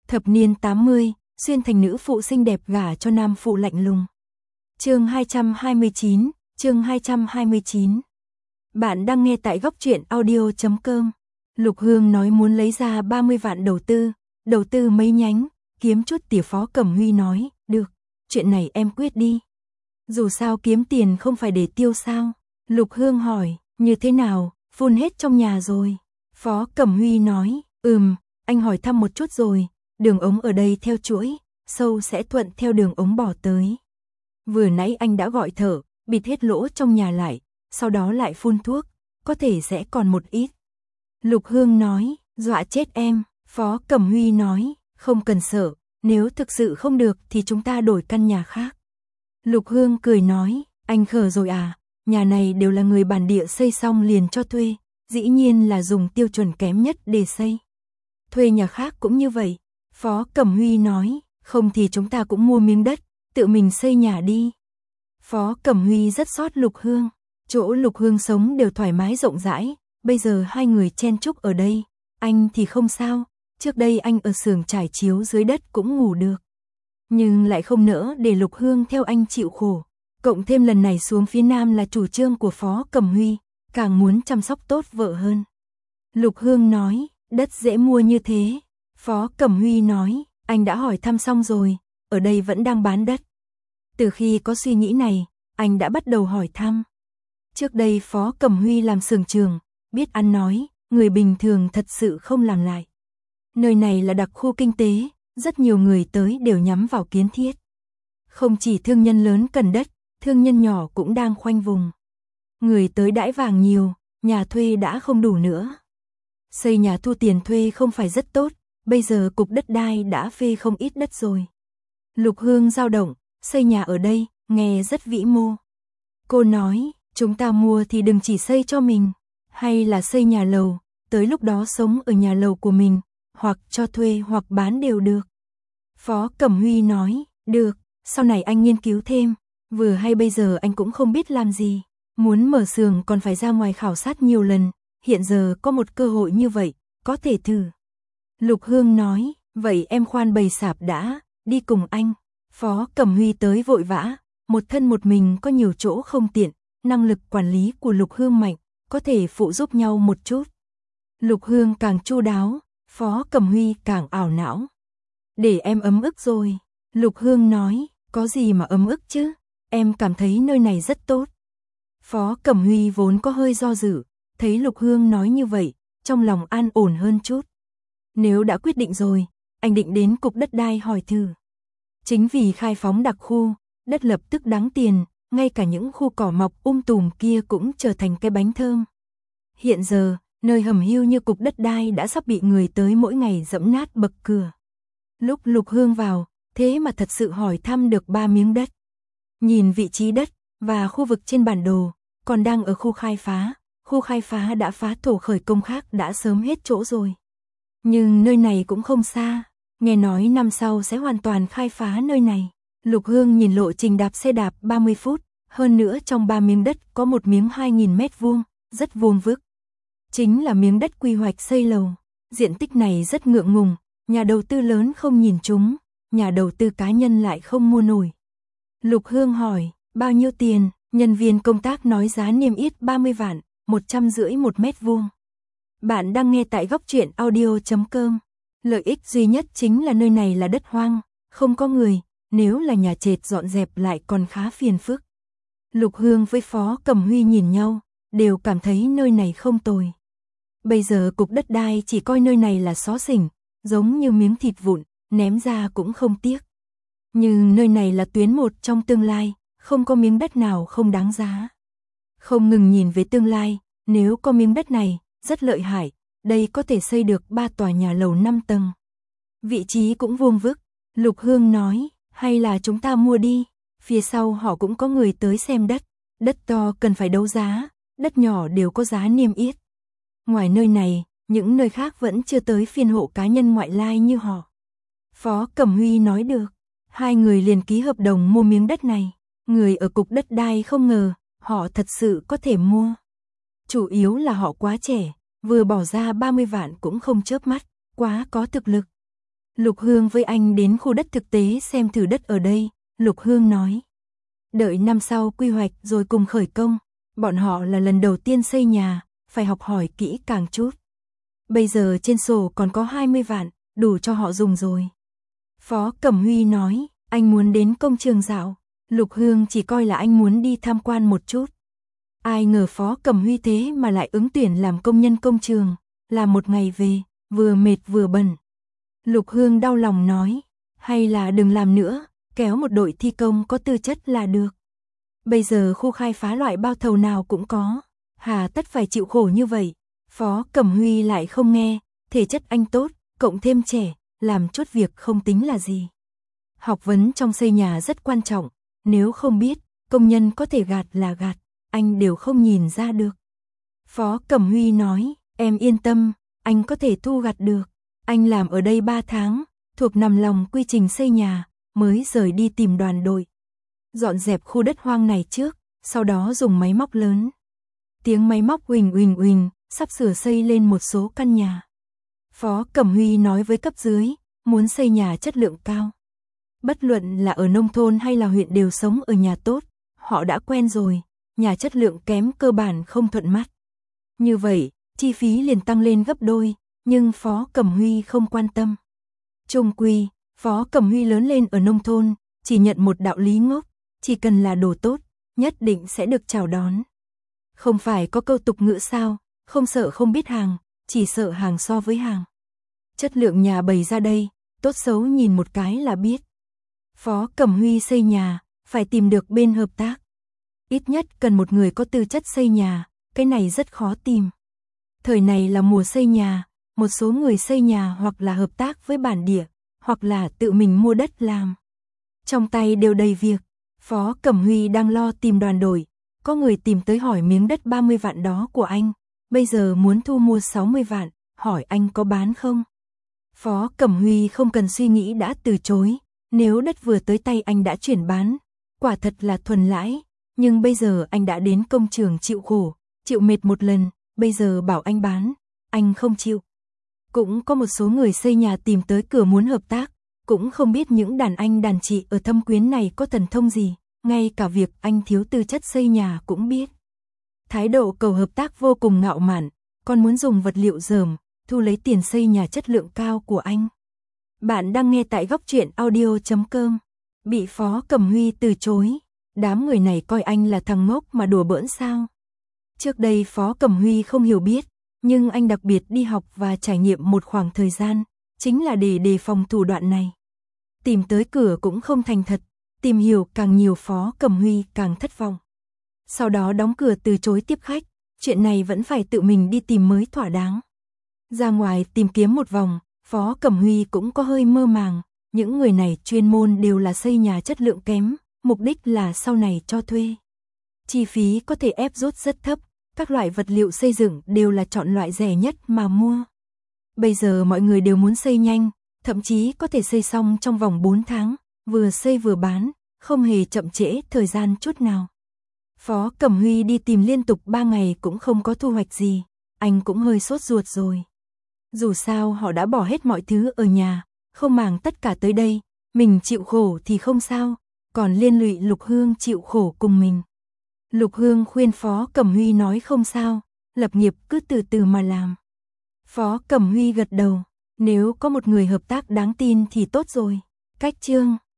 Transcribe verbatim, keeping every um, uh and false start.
Thập niên tám mươi, xuyên thành nữ phụ xinh đẹp gả cho nam phụ lạnh lùng. Chương hai trăm hai mươi chín, chương hai trăm hai mươi chín. Bạn đang nghe tại góc truyện audio chấm com. Lục Hương nói muốn lấy ra ba mươi vạn đầu tư, đầu tư mấy nhánh, kiếm chút tiền. Phó Cẩm Huy nói, được, chuyện này em quyết đi. Dù sao kiếm tiền không phải để tiêu sao? Lục Hương hỏi, như thế nào, phun hết trong nhà rồi? Phó Cẩm Huy nói, ừm, anh hỏi thăm một chút rồi, đường ống ở đây theo chuỗi, sâu sẽ thuận theo đường ống bỏ tới. Vừa nãy anh đã gọi thợ, bịt hết lỗ trong nhà lại, sau đó lại phun thuốc, có thể sẽ còn một ít. Lục Hương nói, dọa chết em. Phó Cẩm Huy nói, không cần sợ, nếu thực sự không được thì chúng ta đổi căn nhà khác. Lục Hương cười nói, anh khờ rồi à, nhà này đều là người bản địa xây xong liền cho thuê, dĩ nhiên là dùng tiêu chuẩn kém nhất để xây. Thuê nhà khác cũng như vậy. Phó Cẩm Huy nói, không thì chúng ta cũng mua miếng đất, tự mình xây nhà đi. Phó Cẩm Huy rất xót Lục Hương, chỗ Lục Hương sống đều thoải mái rộng rãi, bây giờ hai người chen chúc ở đây, anh thì không sao, trước đây anh ở xưởng trải chiếu dưới đất cũng ngủ được. Nhưng lại không nỡ để Lục Hương theo anh chịu khổ, cộng thêm lần này xuống phía Nam là chủ trương của Phó Cẩm Huy, càng muốn chăm sóc tốt vợ hơn. Lục Hương nói, đất dễ mua như thế. Phó Cẩm Huy nói, anh đã hỏi thăm xong rồi, ở đây vẫn đang bán đất. Từ khi có suy nghĩ này, anh đã bắt đầu hỏi thăm. Trước đây Phó Cẩm Huy làm xưởng trường, biết ăn nói, người bình thường thật sự không làm lại. Nơi này là đặc khu kinh tế, rất nhiều người tới đều nhắm vào kiến thiết. Không chỉ thương nhân lớn cần đất, thương nhân nhỏ cũng đang khoanh vùng. Người tới đãi vàng nhiều, nhà thuê đã không đủ nữa. Xây nhà thu tiền thuê không phải rất tốt, bây giờ cục đất đai đã phê không ít đất rồi. Lục Hương dao động, xây nhà ở đây, nghe rất vĩ mô. Cô nói, chúng ta mua thì đừng chỉ xây cho mình, hay là xây nhà lầu, tới lúc đó sống ở nhà lầu của mình, hoặc cho thuê hoặc bán đều được. Phó Cẩm Huy nói, được, sau này anh nghiên cứu thêm, vừa hay bây giờ anh cũng không biết làm gì, muốn mở xưởng còn phải ra ngoài khảo sát nhiều lần, hiện giờ có một cơ hội như vậy, có thể thử. Lục Hương nói, vậy em khoan bày sạp đã, đi cùng anh. Phó Cẩm Huy tới vội vã, một thân một mình có nhiều chỗ không tiện, năng lực quản lý của Lục Hương mạnh, có thể phụ giúp nhau một chút. Lục Hương càng chu đáo, Phó Cẩm Huy càng ảo não. Để em ấm ức rồi. Lục Hương nói, có gì mà ấm ức chứ, em cảm thấy nơi này rất tốt. Phó Cẩm Huy vốn có hơi do dự, thấy Lục Hương nói như vậy, trong lòng an ổn hơn chút. Nếu đã quyết định rồi, anh định đến cục đất đai hỏi thử. Chính vì khai phóng đặc khu, đất lập tức đáng tiền, ngay cả những khu cỏ mọc um tùm kia cũng trở thành cái bánh thơm. Hiện giờ, nơi hầm hưu như cục đất đai đã sắp bị người tới mỗi ngày dẫm nát bậc cửa. Lúc Lục Hương vào, thế mà thật sự hỏi thăm được ba miếng đất. Nhìn vị trí đất và khu vực trên bản đồ, còn đang ở khu khai phá, khu khai phá đã phá thổ khởi công khác đã sớm hết chỗ rồi. Nhưng nơi này cũng không xa, nghe nói năm sau sẽ hoàn toàn khai phá nơi này. Lục Hương nhìn lộ trình đạp xe đạp ba mươi phút, hơn nữa trong ba miếng đất có một miếng hai nghìn mét vuông, rất vuông vức. Chính là miếng đất quy hoạch xây lầu, diện tích này rất ngượng ngùng, nhà đầu tư lớn không nhìn chúng, nhà đầu tư cá nhân lại không mua nổi. Lục Hương hỏi, bao nhiêu tiền? Nhân viên công tác nói giá niêm yết ba mươi vạn, một trăm rưỡi một mét vuông. Bạn đang nghe tại góc truyện audio chấm com. Lợi ích duy nhất chính là nơi này là đất hoang, không có người, nếu là nhà trệt dọn dẹp lại còn khá phiền phức. Lục Hương với Phó Cẩm Huy nhìn nhau, đều cảm thấy nơi này không tồi. Bây giờ cục đất đai chỉ coi nơi này là xó xỉnh, giống như miếng thịt vụn, ném ra cũng không tiếc. Nhưng nơi này là tuyến một trong tương lai, không có miếng đất nào không đáng giá. Không ngừng nhìn về tương lai, nếu có miếng đất này, rất lợi hại, đây có thể xây được ba tòa nhà lầu năm tầng. Vị trí cũng vuông vức, Lục Hương nói, hay là chúng ta mua đi, phía sau họ cũng có người tới xem đất, đất to cần phải đấu giá, đất nhỏ đều có giá niêm yết. Ngoài nơi này, những nơi khác vẫn chưa tới phiên hộ cá nhân ngoại lai như họ. Phó Cẩm Huy nói được, hai người liền ký hợp đồng mua miếng đất này, người ở cục đất đai không ngờ, họ thật sự có thể mua. Chủ yếu là họ quá trẻ, vừa bỏ ra ba mươi vạn cũng không chớp mắt, quá có thực lực. Lục Hương với anh đến khu đất thực tế xem thử đất ở đây, Lục Hương nói. Đợi năm sau quy hoạch rồi cùng khởi công, bọn họ là lần đầu tiên xây nhà, phải học hỏi kỹ càng chút. Bây giờ trên sổ còn có hai mươi vạn, đủ cho họ dùng rồi. Phó Cẩm Huy nói, anh muốn đến công trường dạo, Lục Hương chỉ coi là anh muốn đi tham quan một chút. Ai ngờ Phó Cẩm Huy thế mà lại ứng tuyển làm công nhân công trường, làm một ngày về, vừa mệt vừa bận. Lục Hương đau lòng nói, hay là đừng làm nữa, kéo một đội thi công có tư chất là được. Bây giờ khu khai phá loại bao thầu nào cũng có, hà tất phải chịu khổ như vậy. Phó Cẩm Huy lại không nghe, thể chất anh tốt, cộng thêm trẻ, làm chút việc không tính là gì. Học vấn trong xây nhà rất quan trọng, nếu không biết, công nhân có thể gạt là gạt, anh đều không nhìn ra được. Phó Cẩm Huy nói, em yên tâm, anh có thể thu gặt được. Anh làm ở đây ba tháng, thuộc nằm lòng quy trình xây nhà, mới rời đi tìm đoàn đội. Dọn dẹp khu đất hoang này trước, sau đó dùng máy móc lớn. Tiếng máy móc huỳnh huỳnh huỳnh, sắp sửa xây lên một số căn nhà. Phó Cẩm Huy nói với cấp dưới, muốn xây nhà chất lượng cao. Bất luận là ở nông thôn hay là huyện đều sống ở nhà tốt, họ đã quen rồi, nhà chất lượng kém cơ bản không thuận mắt. Như vậy, chi phí liền tăng lên gấp đôi, nhưng Phó Cẩm Huy không quan tâm. Chung quy, Phó Cẩm Huy lớn lên ở nông thôn, chỉ nhận một đạo lý ngốc, chỉ cần là đồ tốt, nhất định sẽ được chào đón. Không phải có câu tục ngữ sao, không sợ không biết hàng, chỉ sợ hàng so với hàng. Chất lượng nhà bày ra đây, tốt xấu nhìn một cái là biết. Phó Cẩm Huy xây nhà, phải tìm được bên hợp tác. Ít nhất cần một người có tư chất xây nhà, cái này rất khó tìm. Thời này là mùa xây nhà, một số người xây nhà hoặc là hợp tác với bản địa, hoặc là tự mình mua đất làm. Trong tay đều đầy việc, Phó Cẩm Huy đang lo tìm đoàn đội, có người tìm tới hỏi miếng đất ba mươi vạn đó của anh, bây giờ muốn thu mua sáu mươi vạn, hỏi anh có bán không? Phó Cẩm Huy không cần suy nghĩ đã từ chối, nếu đất vừa tới tay anh đã chuyển bán, quả thật là thuần lãi, nhưng bây giờ anh đã đến công trường chịu khổ, chịu mệt một lần, bây giờ bảo anh bán, anh không chịu. Cũng có một số người xây nhà tìm tới cửa muốn hợp tác, cũng không biết những đàn anh đàn chị ở Thâm Quyến này có thần thông gì, ngay cả việc anh thiếu tư chất xây nhà cũng biết. Thái độ cầu hợp tác vô cùng ngạo mạn, còn muốn dùng vật liệu dởm, thu lấy tiền xây nhà chất lượng cao của anh. Bạn đang nghe tại góc truyện audio chấm com. Bị Phó Cẩm Huy từ chối, đám người này coi anh là thằng ngốc mà đùa bỡn sao. Trước đây Phó Cẩm Huy không hiểu biết, nhưng anh đặc biệt đi học và trải nghiệm một khoảng thời gian, chính là để đề phòng thủ đoạn này. Tìm tới cửa cũng không thành thật, tìm hiểu càng nhiều Phó Cẩm Huy càng thất vọng. Sau đó đóng cửa từ chối tiếp khách, chuyện này vẫn phải tự mình đi tìm mới thỏa đáng. Ra ngoài tìm kiếm một vòng, Phó Cẩm Huy cũng có hơi mơ màng, những người này chuyên môn đều là xây nhà chất lượng kém, mục đích là sau này cho thuê. Chi phí có thể ép rốt rất thấp, các loại vật liệu xây dựng đều là chọn loại rẻ nhất mà mua. Bây giờ mọi người đều muốn xây nhanh, thậm chí có thể xây xong trong vòng bốn tháng, vừa xây vừa bán, không hề chậm trễ thời gian chút nào. Phó Cẩm Huy đi tìm liên tục ba ngày cũng không có thu hoạch gì, anh cũng hơi sốt ruột rồi. Dù sao họ đã bỏ hết mọi thứ ở nhà, không màng tất cả tới đây, mình chịu khổ thì không sao, còn liên lụy Lục Hương chịu khổ cùng mình. Lục Hương khuyên Phó Cẩm Huy nói không sao, lập nghiệp cứ từ từ mà làm. Phó Cẩm Huy gật đầu, nếu có một người hợp tác đáng tin thì tốt rồi. Cách chương